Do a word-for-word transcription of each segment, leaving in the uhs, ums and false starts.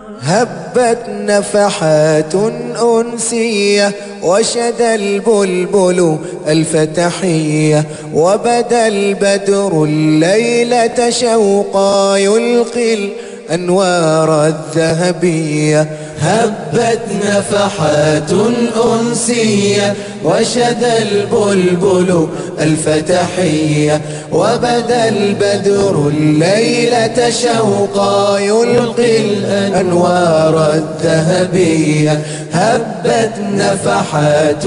هبت نفحات أنسية وشدى البلبل ألف تحية وبدا البدر الليلة شوقا يلقي الأنوار الذهبية. هبت نفحات أنسية وشدى البلبل ألف تحية وبدا البدر الليلة شوقا يلقي الأنوار الذهبية. هبت نفحات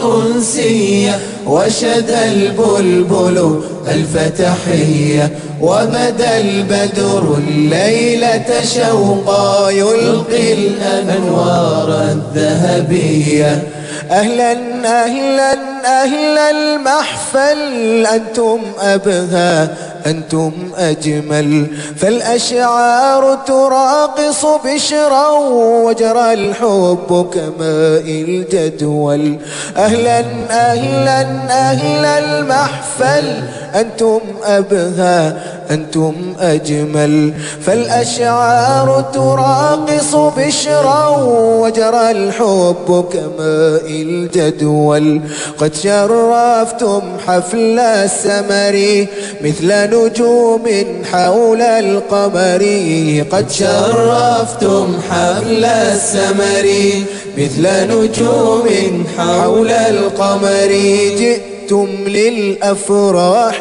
أنسية وشدى البلبل ألف تحية وبدا البدر الليلة شوقا يلقي الأنوار الذهبية. أهلا أهلا أهل المحفل أنتم أبهى أنتم أجمل فالأشعار تراقص بشرا وجرى الحب كماء الجدول. أهلا أهلا أهل المحفل أنتم أبهى أنتم أجمل فالأشعار تراقص بشرا وجرى الحب كماء الجدول. قد شرفتم حفل السمر مثل نجوم حول القمر. قد شرفتم حفل السمر مثل نجوم حول القمر. جئتم للأفراح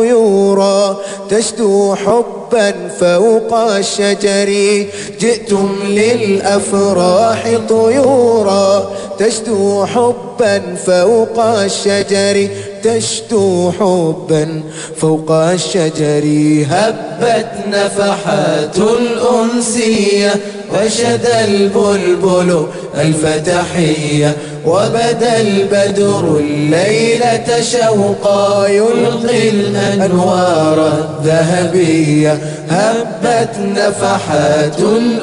طيورا تشدو حبا فوق الشجر. جئتم للأفراح طيورا تشدو حبا فوق الشجر تشدو حبا فوق الشجر. هبت نفحات الأنسية وشدى البلبل ألف تحية وبدا البدر الليلة شوقا يلقي الأنوار الذهبية. هبت نفحات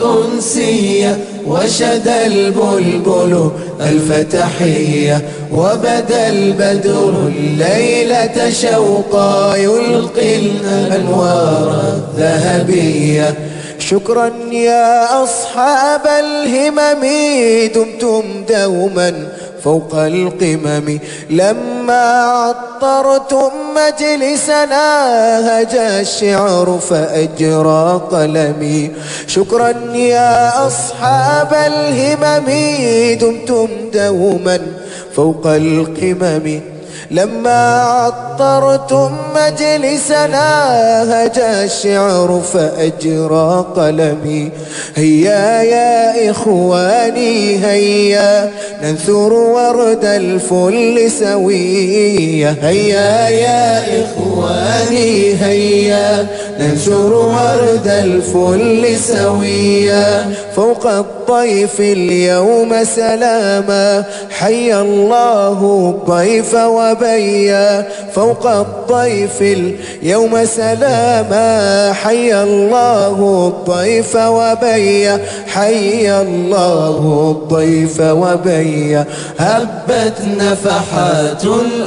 الأنسية وشدى البلبل ألف تحية وبدا البدر الليلة شوقا يلقي الأنوار الذهبية. شكرا يا أصحاب الهمم دمتم دوما فوق القمم. لما عطرتم مجلسنا هجا الشعر فأجرى قلمي. شكرا يا أصحاب الهمم دمتم دوما فوق القمم. لما عطرتم مجلسنا هجا الشعر فأجرى قلمي. هيا يا إخواني هيا ننثر ورد الفل سوية. هيا يا إخواني هيا ننثر ورد الفل سويا. فوق الضيف اليوم سلاما حيا الله الضيف وبيا. فوق الضيف اليوم سلاما حيا الله الضيف وبيا. حيا الله الضيف وبيا. هبت نفحات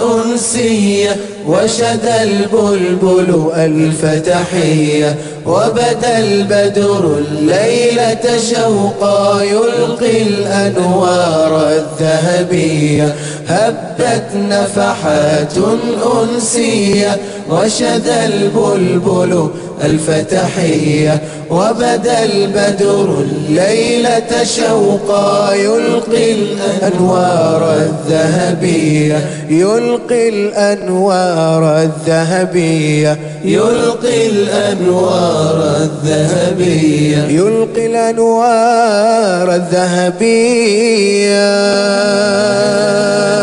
الأنسية وشدى البلبل ألف تحية وبدا البدر الليلة شوقا يلقي الأنوار الذهبية. هبت نفحات أنسية وشدى البلبل ألف تحية وبدا البدر الليلة شوقا يلقي الأنوار الذهبية. يلقي الأنوار الذهبية. يلقي الأنوار الذهبية. يلقي الأنوار الذهبية.